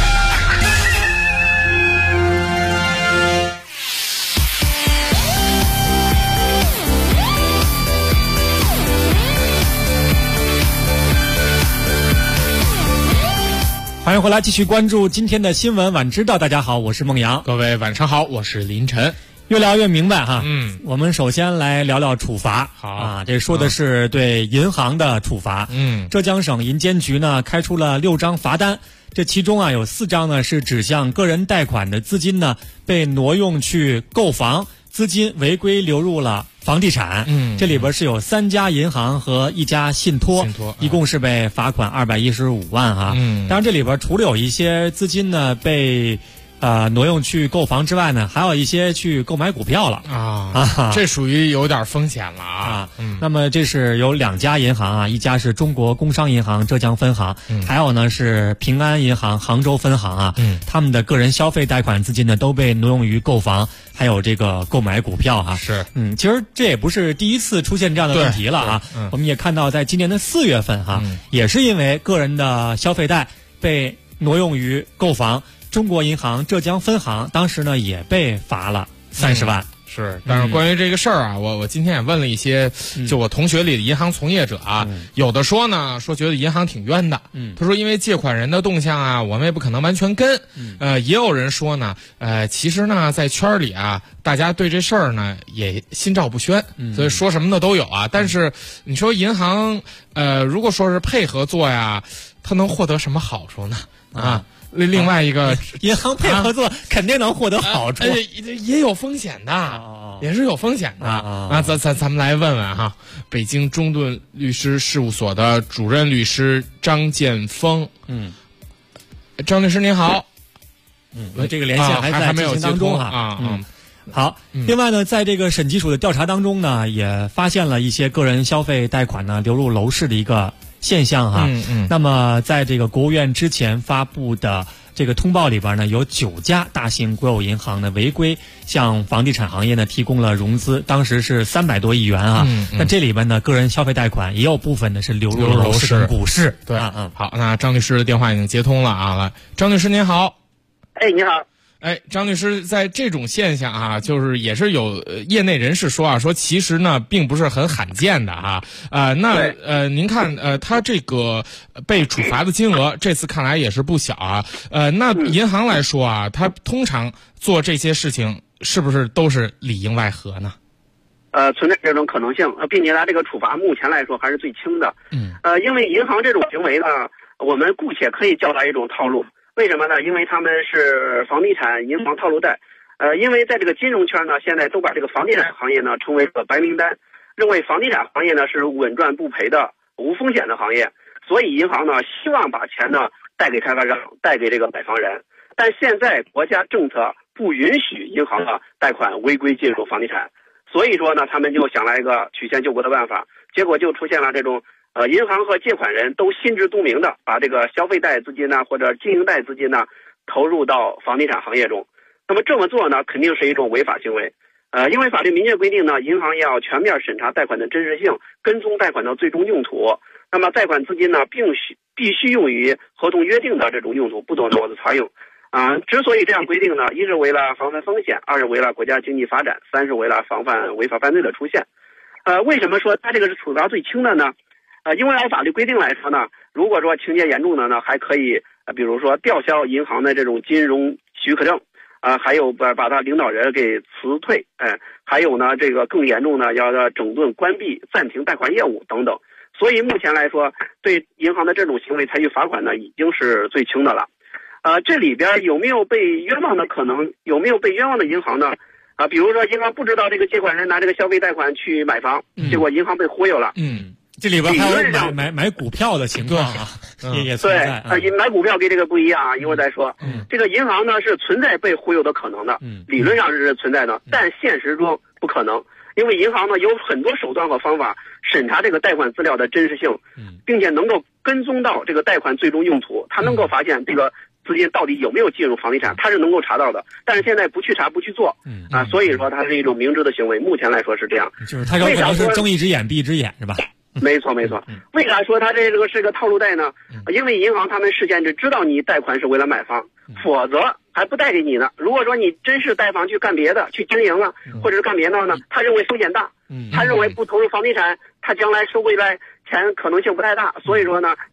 欢迎回来，继续关注今天的新闻晚知道。大家好，我是孟阳。 各位晚上好，我是林晨。 越聊越明白哈。我们首先来聊聊处罚。 好啊，这说的是对银行的处罚。浙江省银监局呢开出了6张罚单，这其中啊有4张呢是指向个人贷款的资金呢被挪用去购房，资金违规流入了房地产。这里边是有3家银行和1家信托，一共是被罚款215万哈。当然这里边除了有一些资金呢被挪用去购房之外呢，还有一些去购买股票了这属于有点风险了啊。 那么这是有2家银行啊，一家是中国工商银行浙江分行，还有呢是平安银行杭州分行啊。他们的个人消费贷款资金呢都被挪用于购房，还有这个购买股票哈。 是， 其实这也不是第一次出现这样的问题了啊。我们也看到在今年的4月份哈，也是因为个人的消费贷被挪用于购房。中国银行浙江分行当时呢也被罚了30万。 是，但是关于这个事儿啊，我今天也问了一些，就我同学里的银行从业者啊，有的说觉得银行挺冤的。他说因为借款人的动向啊，我们也不可能完全跟。也有人说呢，其实呢在圈里啊，大家对这事儿呢也心照不宣，所以说什么的都有啊。但是你说银行如果说是配合做呀，他能获得什么好处呢？另外一个银行配合做肯定能获得好处， 也有风险的，也是有风险的。咱们来问问哈，北京中盾律师事务所的主任律师张建峰。张律师您好。 这个连线还在进行当中好，另外呢，在这个审计署的调查当中呢，也发现了一些个人消费贷款呢流入楼市的一个现象哈。那么在这个国务院之前发布的这个通报里边呢，有9家大型国有银行呢违规向房地产行业呢提供了融资，当时是300多亿元啊。那这里边呢，个人消费贷款也有部分呢是流入楼市跟股市。 对，好，那张律师的电话已经接通了啊，来，张律师您好。 你好。 张律师，在这种现象啊，就是也是有业内人士说啊，说其实呢并不是很罕见的哈。您看他这个被处罚的金额，这次看来也是不小啊。那银行来说啊，他通常做这些事情是不是都是里应外合呢？ 存在这种可能性，并且他这个处罚目前来说还是最轻的。因为银行这种行为呢，我们姑且可以叫它一种套路。为什么呢？因为他们是房地产银行套路贷，因为在这个金融圈呢，现在都把这个房地产行业呢称为白名单，认为房地产行业呢是稳赚不赔的无风险的行业，所以银行呢希望把钱呢贷给开发商，贷给这个买房人。但现在国家政策不允许银行的贷款违规进入房地产，所以说呢，他们就想来一个曲线救国的办法，结果就出现了这种银行和借款人都心知肚明的把这个消费贷资金呢或者经营贷资金呢投入到房地产行业中。那么这么做呢肯定是一种违法行为。因为法律明确规定呢，银行要全面审查贷款的真实性，跟踪贷款的最终用途。那么贷款资金呢必须用于合同约定的这种用途，不得挪用擦用。之所以这样规定呢，一是为了防范风险，二是为了国家经济发展，三是为了防范违法犯罪的出现。为什么说它这个是处罚最轻的呢？因为按法律规定来说呢，如果说情节严重的呢，还可以比如说吊销银行的这种金融许可证，还有把他领导人给辞退，还有呢这个更严重呢要整顿关闭暂停贷款业务等等。所以目前来说，对银行的这种行为采取罚款呢已经是最轻的了。这里边有没有被冤枉的可能？有没有被冤枉的银行呢？比如说银行不知道这个借款人拿这个消费贷款去买房，结果银行被忽悠了。 这里边还有买股票的情况啊，也存在。 买股票跟这个不一样啊，一会儿再说。这个银行呢是存在被忽悠的可能的，理论上是存在的，但现实中不可能，因为银行呢有很多手段和方法审查这个贷款资料的真实性，并且能够跟踪到这个贷款最终用途，它能够发现这个资金到底有没有进入房地产，它是能够查到的。但是现在不去查不去做，所以说它是一种明知的行为。目前来说是这样， 就是它有可能是睁一只眼闭一只眼，是吧？ 没错。为啥说它这个是个套路贷呢？因为银行他们事先就知道你贷款是为了买房，否则还不贷给你呢。如果说你真是贷房去干别的，去经营了，或者是干别的呢，他认为风险大，他认为不投入房地产，他将来收回来钱可能性不太大，所以说呢，你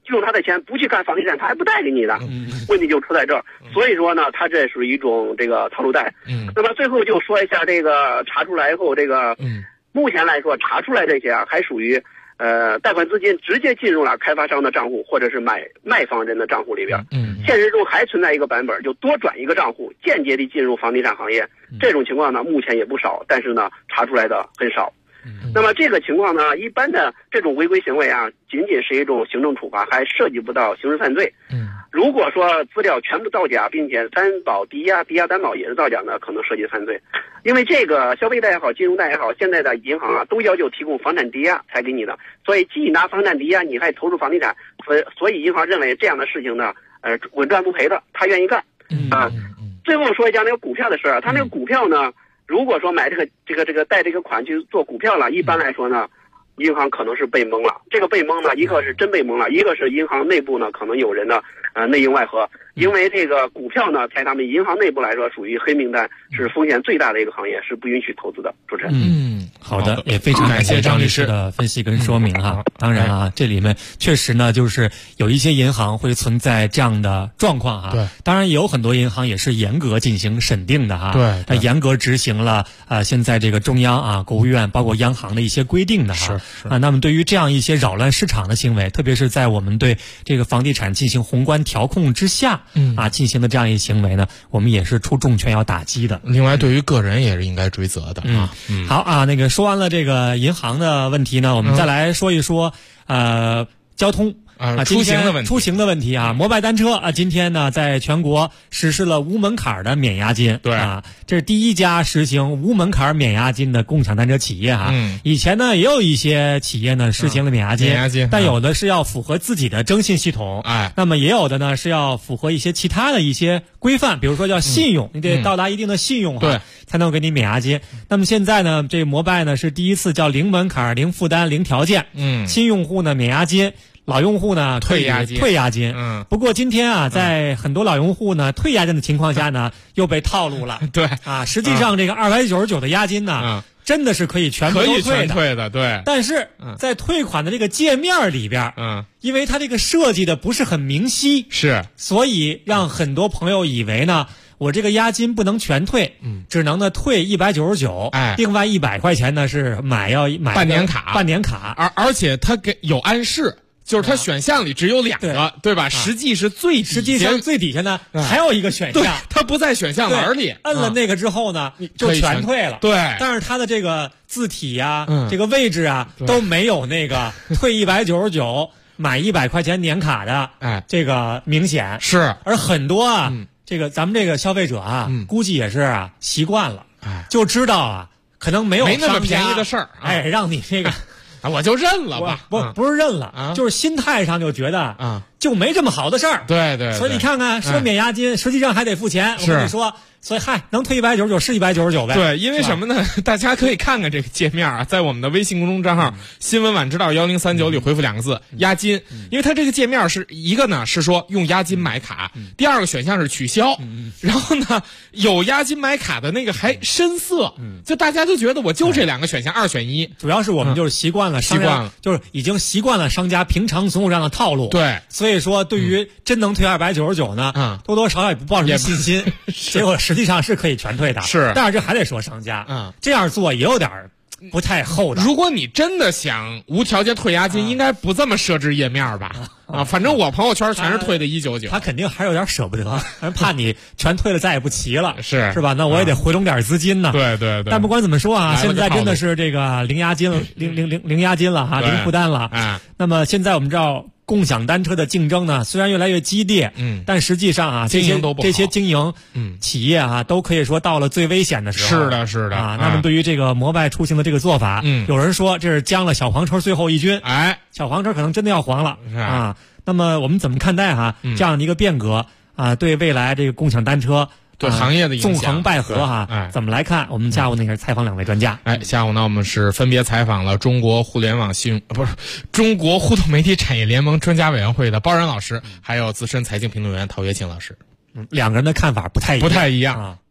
用他的钱不去干房地产，他还不贷给你的，问题就出在这儿。所以说呢，他这属于一种这个套路贷。那么最后就说一下这个查出来以后，这个目前来说查出来这些啊，还属于贷款资金直接进入了开发商的账户或者是卖方人的账户里边。现实中还存在一个版本，就多转一个账户，间接地进入房地产行业。这种情况呢，目前也不少，但是呢，查出来的很少。那么这个情况呢，一般的这种违规行为啊，仅仅是一种行政处罚，还涉及不到刑事犯罪。如果说资料全部造假，并且担保抵押担保也是造假呢，可能涉及犯罪。因为这个消费贷也好，金融贷也好，现在的银行啊都要求提供房产抵押才给你的，所以既拿房产抵押，你还投入房地产，所以银行认为这样的事情呢，稳赚不赔的，他愿意干啊。最后说一下那个股票的事儿，他那个股票呢，如果说买这个贷这个款去做股票了，一般来说呢，银行可能是被蒙了。这个被蒙呢，一个是真被蒙了，一个是银行内部呢可能有人的内应外合。因为这个股票呢，在他们银行内部来说属于黑名单，是风险最大的一个行业，是不允许投资的。主持人， 好的，也非常感谢张律师的分析跟说明哈。当然啊，这里面确实呢，就是有一些银行会存在这样的状况哈。对，当然也有很多银行也是严格进行审定的哈。对，严格执行了现在这个中央啊、国务院包括央行的一些规定的哈。那么对于这样一些扰乱市场的行为，特别是在我们对这个房地产进行宏观调控之下。进行的这样一些行为呢，我们也是出重拳要打击的。 另外，对于个人也是应该追责的啊。 好啊，那个说完了这个银行的问题呢，我们再来说一说交通。出行的问题啊，摩拜单车啊，今天呢在全国实施了无门槛的免押金。对啊，这是第一家实行无门槛免押金的共享单车企业哈。以前呢也有一些企业呢实行了免押金，但有的是要符合自己的征信系统，那么也有的呢是要符合一些其他的一些规范，比如说叫信用，你得到达一定的信用哈，才能给你免押金。那么现在呢，这摩拜呢是第一次叫零门槛、零负担、零条件，新用户呢免押金。老用户呢退押金，不过今天啊，在很多老用户呢退押金的情况下呢，又被套路了。对啊，实际上这个299的押金呢，真的是可以全部都退的。对，但是在退款的这个界面里边，因为它这个设计的不是很明晰，所以让很多朋友以为呢，我这个押金不能全退，只能呢退199，另外100块钱呢是买半年卡， 而且它有暗示。就是它选项里只有2个，对吧？实际上最底下呢还有一个选项，它不在选项栏里。 摁了那个之后呢，就全退了。对，但是它的这个字体啊，这个位置啊都没有那个退199买100块钱年卡的这个明显。是，而很多啊，这个咱们这个消费者啊，估计也是习惯了，就知道啊，可能没那么便宜的事儿， 让你这个。 我就认了吧， 不是认了，就是心态上就觉得就没这么好的事儿。对，所以你看看说免押金，实际上还得付钱。我跟你说，所以能退199是199呗。 对，因为什么呢？大家可以看看这个界面啊，在我们的微信公众账号新闻晚知道1039里回复2个字押金，因为它这个界面是一个呢是说用押金买卡，第二个选项是取消，然后呢有押金买卡的那个还深色，就大家都觉得我就这2个选项2选1， 主要是我们就是习惯了，就是已经习惯了商家平常总有这样的套路。对，所以说对于真能退299呢，多多少少也不抱什么信心，结果实际上是可以全退的。是，但是这还得说商家，这样做也有点不太厚道。 如果你真的想无条件退押金，应该不这么设置页面吧？反正我朋友圈全是退的199。 他肯定还有点舍不得，怕你全退了再也不齐了，是吧？那我也得回笼点资金呢。对。但不管怎么说啊，现在真的是这个零押金了哈，零负担了。那么现在我们知道。共享单车的竞争呢，虽然越来越激烈，但实际上啊，这些经营企业啊，都可以说到了最危险的时候。是的啊。那么对于这个摩拜出行的这个做法，有人说这是将了小黄车最后一军。小黄车可能真的要黄了啊。那么我们怎么看待这样的一个变革啊？对未来这个共享单车。 对行业的影响， 纵横捭阖怎么来看？我们下午那个采访2位专家。 下午呢，我们是分别采访了中国互动媒体产业联盟专家委员会的包然老师，还有资深财经评论员陶跃庆老师。 2个人的看法不太一样啊。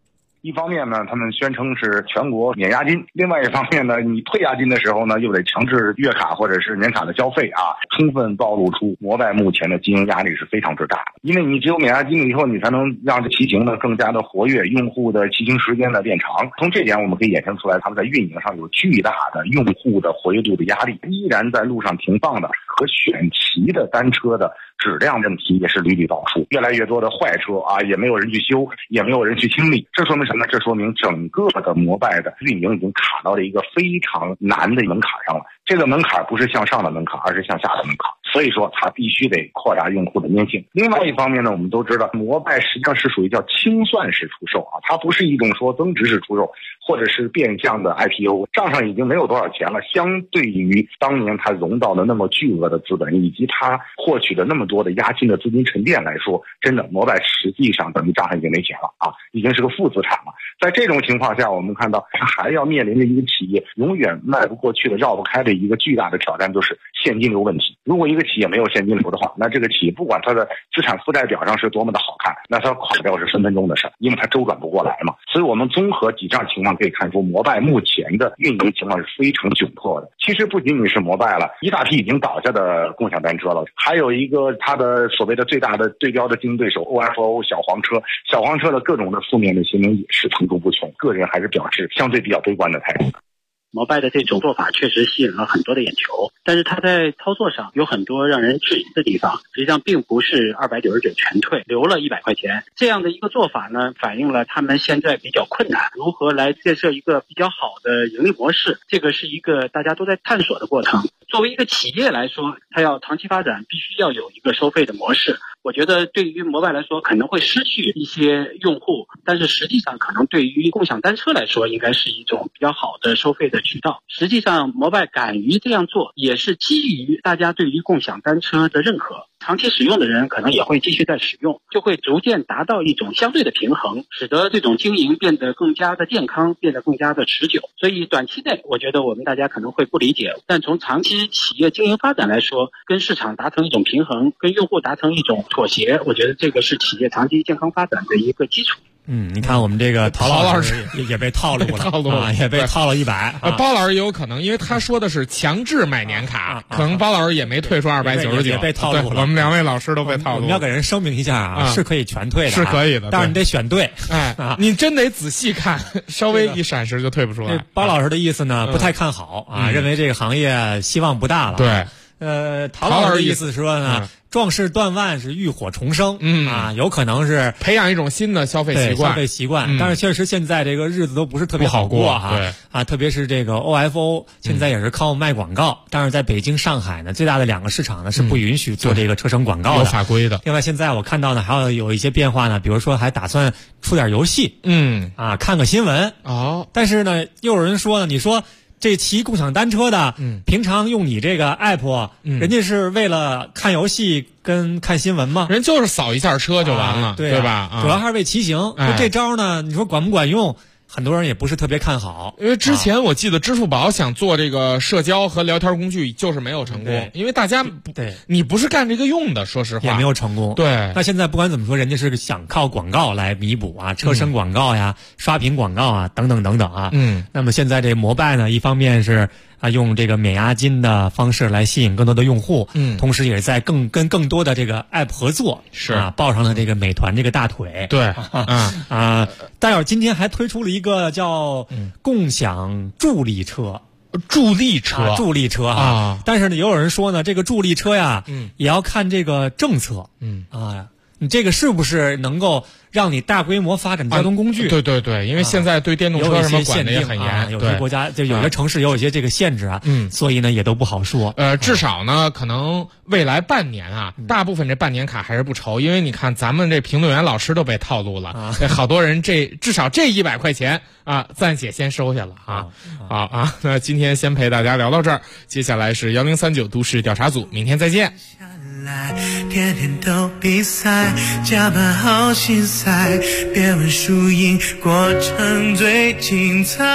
一方面呢，他们宣称是全国免押金；另外一方面呢，你退押金的时候呢，又得强制月卡或者是年卡的交费啊，充分暴露出摩拜目前的经营压力是非常之大的。因为你只有免押金了以后，你才能让这骑行呢更加的活跃，用户的骑行时间呢变长。从这点我们可以衍生出来，他们在运营上有巨大的用户的活跃度的压力，依然在路上停放的和选骑的单车的质量问题也是屡屡爆出，越来越多的坏车啊，也没有人去修，也没有人去清理。这说明什么？这说明整个的摩拜的运营已经卡到了一个非常难的门槛上了。这个门槛不是向上的门槛，而是向下的门槛。所以说它必须得扩大用户的粘性。另外一方面呢，我们都知道摩拜实际上是属于叫清算式出售啊，它不是一种说增值式出售或者是变相的 IPO， 账上已经没有多少钱了，相对于当年它融到的那么巨额的资本，以及它获取的那么多的押金的资金沉淀来说，真的摩拜实际上等于账上已经没钱了啊，已经是个负资产了。在这种情况下，我们看到它还要面临着一个企业永远迈不过去的绕不开的一个巨大的挑战，就是现金流问题。如果一个企业没有现金流的话，那这个企业不管它的资产负债表上是多么的好看，那它垮掉是分分钟的事，因为它周转不过来嘛。所以我们综合几样情况可以看出，摩拜目前的运营情况是非常窘迫的。其实不仅仅是摩拜了，一大批已经倒下的共享单车了，还有一个它的所谓的最大的对标的竞争对手 OFO 小黄车，小黄车的各种的负面的新闻也是层出不穷。个人还是表示相对比较悲观的态度。 摩拜的这种做法确实吸引了很多的眼球，但是它在操作上有很多让人质疑的地方，实际上并不是299全退，留了100块钱。这样的一个做法呢，反映了他们现在比较困难，如何来建设一个比较好的盈利模式，这个是一个大家都在探索的过程。作为一个企业来说，它要长期发展，必须要有一个收费的模式。我觉得对于摩拜来说可能会失去一些用户，但是实际上可能对于共享单车来说应该是一种比较好的收费的渠道。实际上摩拜敢于这样做，也是基于大家对于共享单车的认可，长期使用的人可能也会继续在使用，就会逐渐达到一种相对的平衡，使得这种经营变得更加的健康，变得更加的持久。所以短期内我觉得我们大家可能会不理解，但从长期企业经营发展来说，跟市场达成一种平衡，跟用户达成一种妥协，我觉得这个是企业长期健康发展的一个基础。 你看我们这个陶老师也被套路了，也被套了100。 包老师也有可能，因为他说的是强制买年卡，可能包老师也没退出299， 也被套路了。 我们2位老师都被套路了。 我们要给人声明一下啊，是可以全退的， 是可以的， 但是你得选对。 你真得仔细看，稍微一闪失就退不出来。 包老师的意思呢，不太看好啊，认为这个行业希望不大了。 对。 陶老师的意思是说呢，壮士断腕是浴火重生，有可能是培养一种新的消费习惯，但是确实现在这个日子都不是特别好过哈，特别是这个 OFO 现在也是靠卖广告，但是在北京、上海呢，最大的2个市场呢是不允许做这个车身广告的， 有法规的。 另外现在我看到呢，还有一些变化呢，比如说还打算出点游戏，看个新闻但是呢，又有人说呢，你说这骑共享单车的，平常用你这个 app，人家是为了看游戏跟看新闻吗？ 人就是扫一下车就完了，对吧？ 主要还是为骑行。这招呢，你说管不管用？很多人也不是特别看好， 因为之前我记得支付宝想做这个社交和聊天工具，就是没有成功，因为大家你不是干这个用的，说实话也没有成功。 对， 那现在不管怎么说，人家是想靠广告来弥补啊，车身广告呀、刷屏广告啊，等等等等啊。那么现在这摩拜呢，一方面是用这个免押金的方式来吸引更多的用户，同时也是在跟更多的这个 app 合作，抱上了这个美团这个大腿。 对， 戴尔今天还推出了一个叫共享助力车。 助力车啊，但是呢，也有人说呢，这个助力车呀，也要看这个政策，你这个是不是能够让你大规模发展交通工具？ 对，因为现在对电动车什么管的也很严， 有些国家就有些城市也有一些这个限制啊，所以呢也都不好说。 至少呢，可能未来半年啊，大部分这半年卡还是不愁，因为你看咱们这评论员老师都被套路了，好多人至少这100块钱啊，暂且先收下了啊。那今天先陪大家聊到这儿，接下来是1039都市调查组，明天再见。 天天都比赛，加班好心塞，别问输赢，过程最精彩。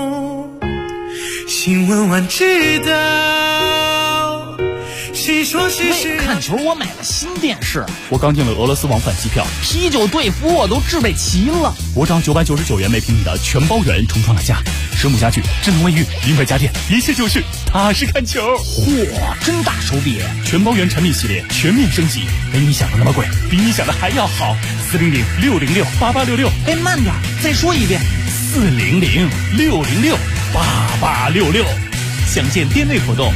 新闻晚知道，谁说为了看球，我买了新电视。 我刚订了俄罗斯往返机票。 啤酒队服我都置备齐了。 我涨999元每平米的全包圆重创了价，水母家具、智能卫浴、零北家电，一切就是踏实看球。 嚯，真大手笔！ 全包圆产品系列全面升级，没你想的那么贵，比你想的还要好。400-606-8866。 哎，慢点，再说一遍。 400-606-8866。详见店内活动。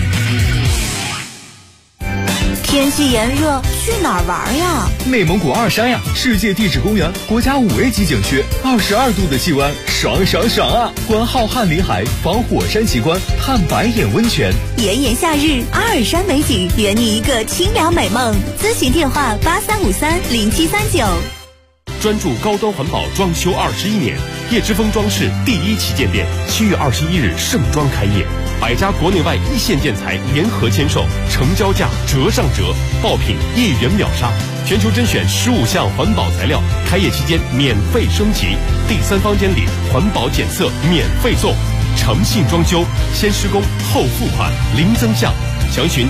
天气炎热，去哪儿玩呀？ 内蒙古二山呀，世界地质公园，国家5A 级景区，22度的气温，爽爽爽啊！观浩瀚林海，访火山奇观，探白眼温泉。 炎炎夏日，阿尔山美景，圆你一个清凉美梦。咨询电话83530739。 专注高端环保装修21年，叶之峰装饰第1旗舰店7月21日盛装开业，100家国内外一线建材联合签售，成交价折上折，爆品1元秒杀，全球甄选15项环保材料，开业期间免费升级，第3方监理，环保检测免费送，诚信装修，先施工后付款，零增项，详询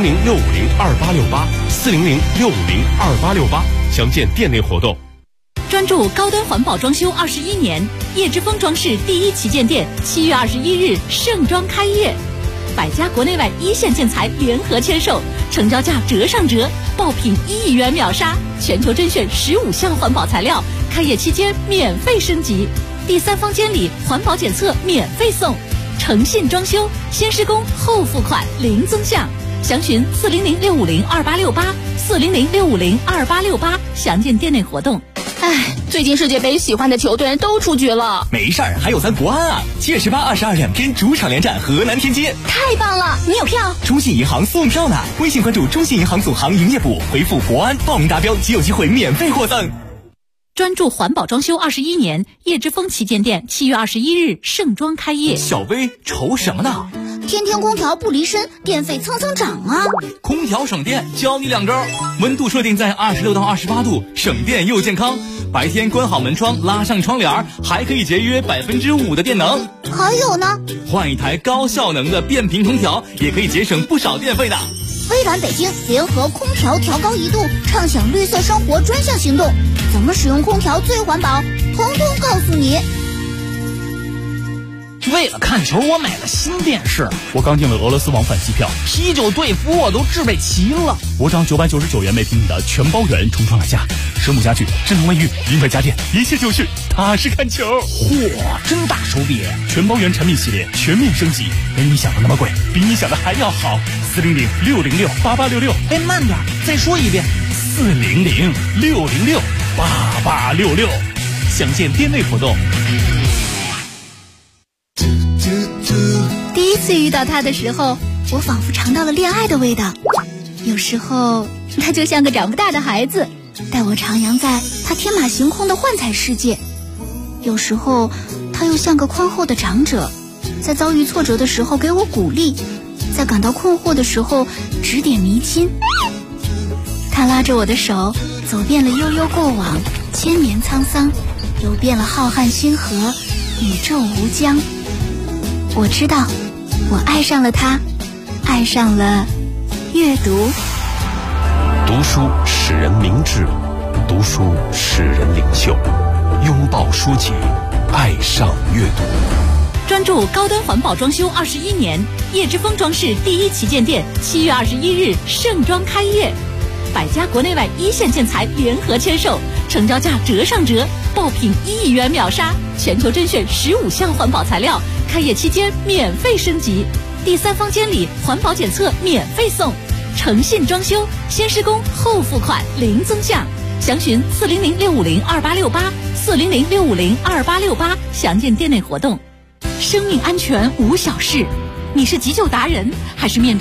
400-650-2868，400-650-2868，详见店内活动。 专注高端环保装修21年，叶之峰装饰第1旗舰店7月21日盛装开业，100家国内外一线建材联合签售，成交价折上折，爆品1元秒杀，全球甄选15项环保材料，开业期间免费升级，第3方监理，环保检测免费送，诚信装修，先施工后付款，零增项，详询400-650-2868，400-650-2868，详见店内活动。 哎，最近世界杯喜欢的球队都出局了。 没事儿，还有咱国安啊！7月18、222天主场连战河南天津。 太棒了，你有票？ 中信银行送票呢，微信关注中信银行总行营业部，回复国安报名达标即有机会免费获赠。 专注环保装修21年，叶之峰旗舰店7月21日盛装开业。 小薇愁什么呢？ 天天空调不离身，电费蹭蹭涨啊！ 空调省电，教你2招：温度设定在26到28度，省电又健康。白天关好门窗，拉上窗帘，还可以节约5%的电能。 还有呢， 换一台高效能的变频空调，也可以节省不少电费的。 微软北京联合空调调高1度，畅享绿色生活专项行动，怎么使用空调最环保，统统告诉你。 为了看球，我买了新电视。 我刚订了俄罗斯往返机票。 啤酒队服我都置备齐了。 我涨999元每平米的全包圆重创了价，水母家具、智能卫浴、零北家电，一切就是踏实看球。 嚯，真大手笔！ 全包圆产品系列全面升级，没你想的那么贵，比你想的还要好。400-606-8866。 哎，慢点，再说一遍。 400-606-8866。详见店内活动。 第一次遇到他的时候，我仿佛尝到了恋爱的味道。有时候他就像个长不大的孩子，带我徜徉在他天马行空的幻彩世界。有时候他又像个宽厚的长者，在遭遇挫折的时候给我鼓励，在感到困惑的时候指点迷津。他拉着我的手，走遍了悠悠过往，千年沧桑，游遍了浩瀚星河，宇宙无疆。我知道，我爱上了他，爱上了阅读。 读书使人明智，读书使人领袖。拥抱书籍，爱上阅读。 专注高端环保装修21年，叶之峰装饰第1旗舰店7月21日盛装开业，100家国内外一线建材联合签售，成交价折上折，爆品1元秒杀，全球甄选15项环保材料，开业期间免费升级，第3方监理，环保检测免费送，诚信装修，先施工后付款，零增项，详询400-650-2868，400-650-2868，详见店内活动。生命安全无小事，你是急救达人还是面